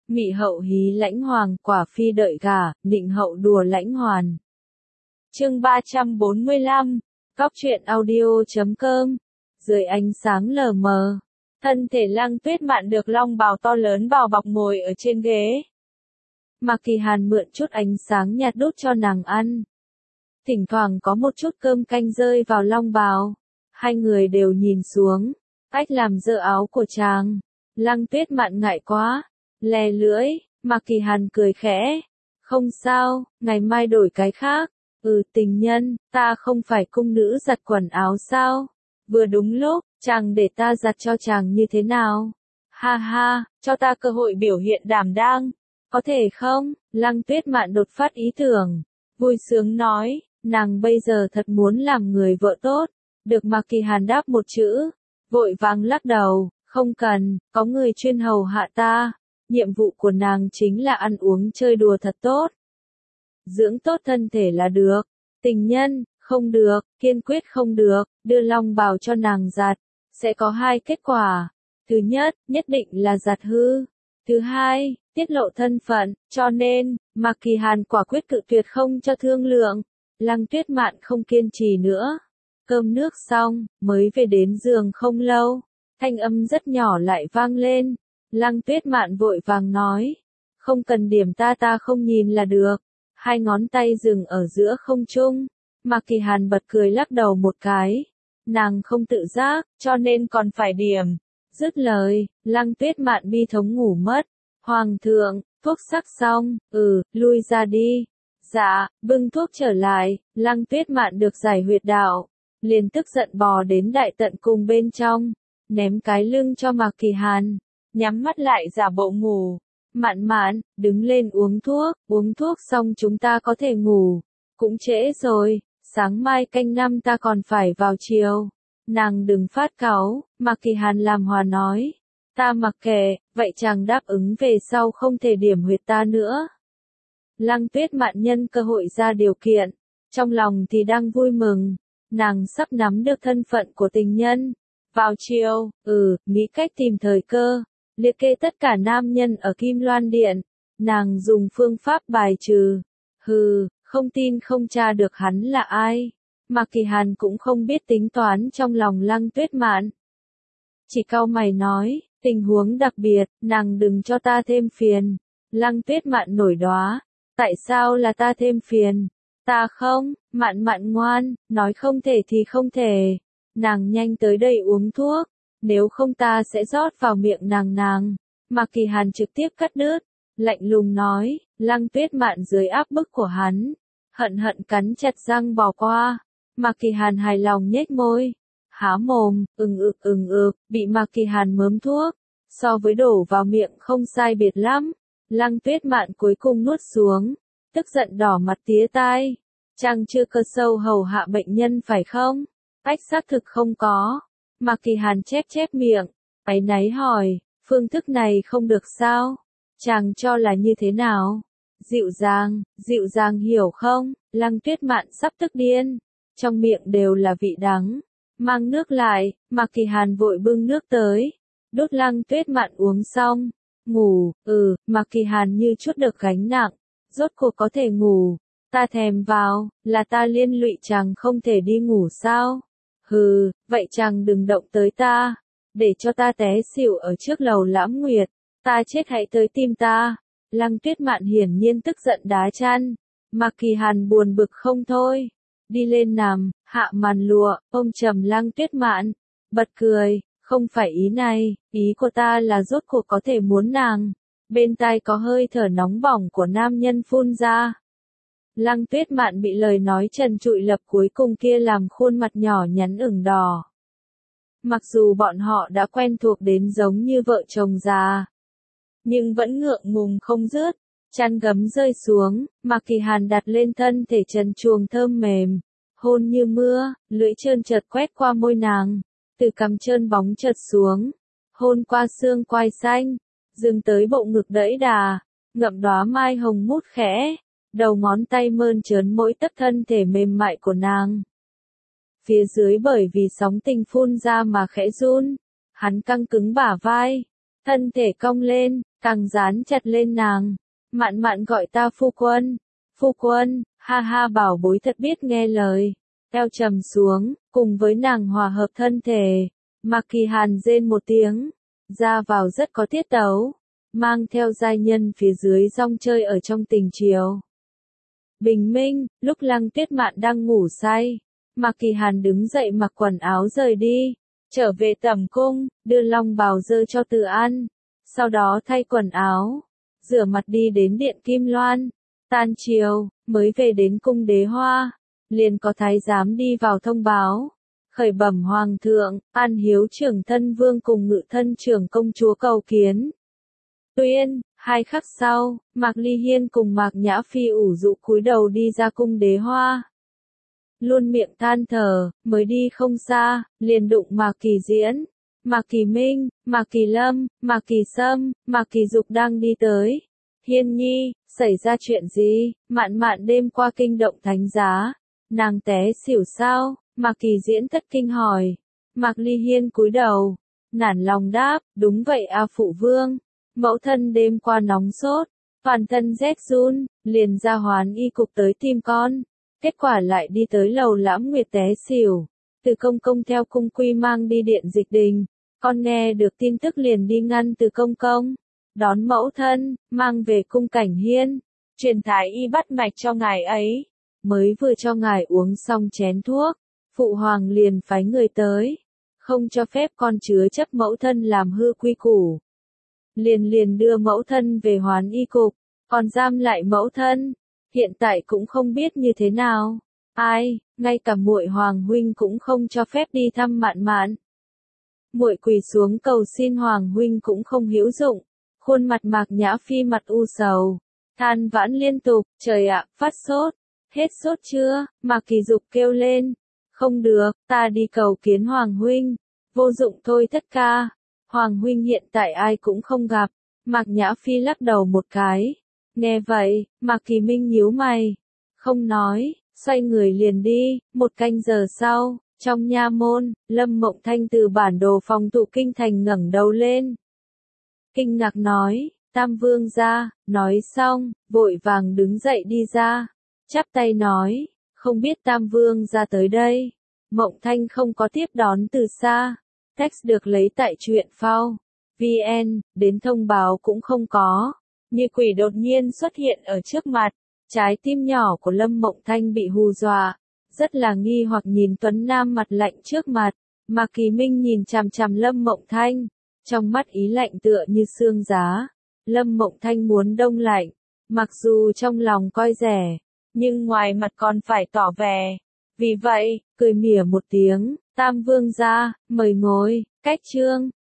Mị hậu hí lãnh hoàng, quả phi đợi gả, nịnh hậu đùa lãnh hoàn. Chương 345, Góc truyện audio.com. Dưới ánh sáng lờ mờ, thân thể Lăng Tuyết Mạn được long bào to lớn bao bọc ngồi ở trên ghế. Mạc Kỳ Hàn mượn chút ánh sáng nhạt đút cho nàng ăn. Thỉnh thoảng có một chút cơm canh rơi vào long bào. Hai người đều nhìn xuống, cách làm dơ áo của chàng. Lăng Tuyết Mạn ngại quá, lè lưỡi. Mạc Kỳ Hàn cười khẽ. Không sao, ngày mai đổi cái khác. Tình nhân, ta không phải cung nữ giặt quần áo sao? Vừa đúng lúc, chàng để ta giặt cho chàng như thế nào? Ha ha, cho ta cơ hội biểu hiện đảm đang. Có thể không? Lăng Tuyết Mạn đột phát ý tưởng. Vui sướng nói, nàng bây giờ thật muốn làm người vợ tốt. Được Mạc Kỳ Hàn đáp một chữ. Vội vàng lắc đầu, không cần, có người chuyên hầu hạ ta. Nhiệm vụ của nàng chính là ăn uống chơi đùa thật tốt. Dưỡng tốt thân thể là được. Tình nhân, không được, kiên quyết không được, đưa long bào cho nàng giặt. Sẽ có hai kết quả. Thứ nhất, nhất định là giặt hư. Thứ hai, tiết lộ thân phận, cho nên, Mạc Kỳ Hàn quả quyết cự tuyệt không cho thương lượng. Lăng Tuyết Mạn không kiên trì nữa. Cơm nước xong, mới về đến giường không lâu. Thanh âm rất nhỏ lại vang lên. Lăng Tuyết Mạn vội vàng nói. Không cần điểm ta không nhìn là được. Hai ngón tay dừng ở giữa không trung. Mạc Kỳ Hàn bật cười lắc đầu một cái. Nàng không tự giác, cho nên còn phải điểm. Dứt lời, Lăng Tuyết Mạn bi thống ngủ mất. Hoàng thượng, thuốc sắc xong, lui ra đi. Dạ, bưng thuốc trở lại, Lăng Tuyết Mạn được giải huyệt đạo. Liền tức giận bò đến đại tận cùng bên trong. Ném cái lưng cho Mạc Kỳ Hàn. Nhắm mắt lại giả bộ ngủ. Mạn Mạn, đứng lên uống thuốc xong chúng ta có thể ngủ. Cũng trễ rồi, sáng mai canh 5 ta còn phải vào chiều. Nàng đừng phát cáu, Mạc Kỳ Hàn làm hòa nói. Ta mặc kệ, vậy chàng đáp ứng về sau không thể điểm huyệt ta nữa. Lăng Tuyết Mạn nhân cơ hội ra điều kiện, trong lòng thì đang vui mừng. Nàng sắp nắm được thân phận của tình nhân. Vào chiều, nghĩ cách tìm thời cơ. Liệt kê tất cả nam nhân ở Kim Loan Điện. Nàng dùng phương pháp bài trừ. Không tin không tra được hắn là ai. Mạc Kỳ Hàn cũng không biết tính toán trong lòng Lăng Tuyết Mạn. Chỉ cau mày nói, tình huống đặc biệt, nàng đừng cho ta thêm phiền. Lăng Tuyết Mạn nổi đoá. Tại sao là ta thêm phiền? Ta không, Mạn Mạn ngoan, nói không thể thì không thể. Nàng nhanh tới đây uống thuốc. Nếu không ta sẽ rót vào miệng nàng. Mạc Kỳ Hàn trực tiếp cắt đứt. Lạnh lùng nói, Lăng Tuyết Mạn dưới áp bức của hắn. Hận cắn chặt răng bỏ qua. Mạc Kỳ Hàn hài lòng nhếch môi. Há mồm, bị Mạc Kỳ Hàn mớm thuốc. So với đổ vào miệng không sai biệt lắm. Lăng Tuyết Mạn cuối cùng nuốt xuống. Tức giận đỏ mặt tía tai. Chàng chưa cơ sâu hầu hạ bệnh nhân phải không? Ách xác thực không có. Mạc Kỳ Hàn chép miệng, áy náy hỏi, phương thức này không được sao? Chàng cho là như thế nào? Dịu dàng hiểu không? Lăng Tuyết Mạn sắp tức điên, trong miệng đều là vị đắng. Mang nước lại, Mạc Kỳ Hàn vội bưng nước tới, đút Lăng Tuyết Mạn uống xong. Ngủ, Mạc Kỳ Hàn như chút được gánh nặng, rốt cuộc có thể ngủ. Ta thèm vào, là ta liên lụy chàng không thể đi ngủ sao? Vậy chàng đừng động tới ta, để cho ta té xỉu ở trước lầu Lãm Nguyệt, ta chết hãy tới tìm ta. Lăng Tuyết Mạn hiển nhiên tức giận đá chăn. Mạc Kỳ Hàn buồn bực không thôi, đi lên nằm, hạ màn lụa, ôm chầm Lăng Tuyết Mạn, bật cười, không phải ý này, ý của ta là rốt cuộc có thể muốn nàng. Bên tai có hơi thở nóng bỏng của nam nhân phun ra. Lăng Tuyết Mạn bị lời nói trần trụi lập cuối cùng kia làm khuôn mặt nhỏ nhắn ửng đỏ. Mặc dù bọn họ đã quen thuộc đến giống như vợ chồng già, nhưng vẫn ngượng ngùng không dứt. Chăn gấm rơi xuống, Mạc Kỳ Hàn đặt lên thân thể trần truồng thơm mềm, hôn như mưa, lưỡi trơn chợt quét qua môi nàng, từ cằm trơn bóng chợt xuống, hôn qua xương quai xanh, dừng tới bộ ngực đẫy đà, ngậm đóa mai hồng mút khẽ. Đầu ngón tay mơn trớn mỗi tấc thân thể mềm mại của nàng. Phía dưới bởi vì sóng tình phun ra mà khẽ run. Hắn căng cứng bả vai. Thân thể cong lên, càng dán chặt lên nàng. Mạn Mạn gọi ta phu quân, ha ha bảo bối thật biết nghe lời. Eo trầm xuống, cùng với nàng hòa hợp thân thể. Mạc Kỳ Hàn rên một tiếng, ra vào rất có tiết tấu, mang theo giai nhân phía dưới rong chơi ở trong tình chiều. Bình minh, lúc Lăng Tuyết Mạn đang ngủ say, Mạc Kỳ Hàn đứng dậy mặc quần áo rời đi, trở về tẩm cung, đưa long bào dơ cho Từ An, sau đó thay quần áo, rửa mặt đi đến điện Kim Loan, tan chiều, mới về đến cung Đế Hoa, liền có thái giám đi vào thông báo. Khởi bẩm hoàng thượng, An Hiếu trưởng thân vương cùng Ngự thân trưởng công chúa cầu kiến. Tuyên, 2 khắc sau, Mạc Ly Hiên cùng Mạc Nhã Phi ủ rũ cúi đầu đi ra cung Đế Hoa. Luôn miệng than thở, mới đi không xa, liền đụng Mạc Kỳ Diễn, Mạc Kỳ Minh, Mạc Kỳ Lâm, Mạc Kỳ Sâm, Mạc Kỳ Dục đang đi tới. Hiên nhi, xảy ra chuyện gì? Mạn Mạn đêm qua kinh động thánh giá, nàng té xỉu sao? Mạc Kỳ Diễn thất kinh hỏi. Mạc Ly Hiên cúi đầu, nản lòng đáp, đúng vậy a phụ vương, mẫu thân đêm qua nóng sốt, toàn thân rét run, liền ra Hoán y cục tới tìm con, kết quả lại đi tới lầu Lãm Nguyệt té xỉu, Từ công công theo cung quy mang đi điện Dịch Đình, con nghe được tin tức liền đi ngăn Từ công công, đón mẫu thân, mang về cung Cảnh Hiên, truyền thái y bắt mạch cho ngài ấy, mới vừa cho ngài uống xong chén thuốc. Phụ hoàng liền phái người tới, không cho phép con chứa chấp mẫu thân làm hư quy củ. Liền đưa mẫu thân về Hoán y cục, còn giam lại mẫu thân, hiện tại cũng không biết như thế nào. Ai, ngay cả muội hoàng huynh cũng không cho phép đi thăm Mạn Mạn. Muội quỳ xuống cầu xin hoàng huynh cũng không hữu dụng, khuôn mặt Mạc Nhã Phi mặt u sầu, than vãn liên tục, trời ạ, phát sốt, hết sốt chưa? Mạc Kỳ Dục kêu lên. Không được, ta đi cầu kiến Hoàng huynh. Vô dụng thôi thất ca. Hoàng huynh hiện tại ai cũng không gặp. Mạc Nhã Phi lắc đầu một cái. Nghe vậy, Mạc Kỳ Minh nhíu mày. Không nói, xoay người liền đi. 1 canh giờ sau, trong nha môn, Lâm Mộng Thanh từ bản đồ phòng tụ kinh thành ngẩng đầu lên. Kinh ngạc nói, Tam Vương ra, nói xong, vội vàng đứng dậy đi ra. Chắp tay nói. Không biết Tam Vương ra tới đây. Mộng Thanh không có tiếp đón từ xa. Text được lấy tại truyện phao. VN, đến thông báo cũng không có. Như quỷ đột nhiên xuất hiện ở trước mặt. Trái tim nhỏ của Lâm Mộng Thanh bị hù dọa. Rất là nghi hoặc nhìn Tuấn Nam mặt lạnh trước mặt. Mạc Kỳ Minh nhìn chằm chằm Lâm Mộng Thanh. Trong mắt ý lạnh tựa như xương giá. Lâm Mộng Thanh muốn đông lạnh. Mặc dù trong lòng coi rẻ. Nhưng ngoài mặt còn phải tỏ vẻ. Vì vậy, cười mỉa một tiếng, Tam Vương ra, mời ngồi, cách chương.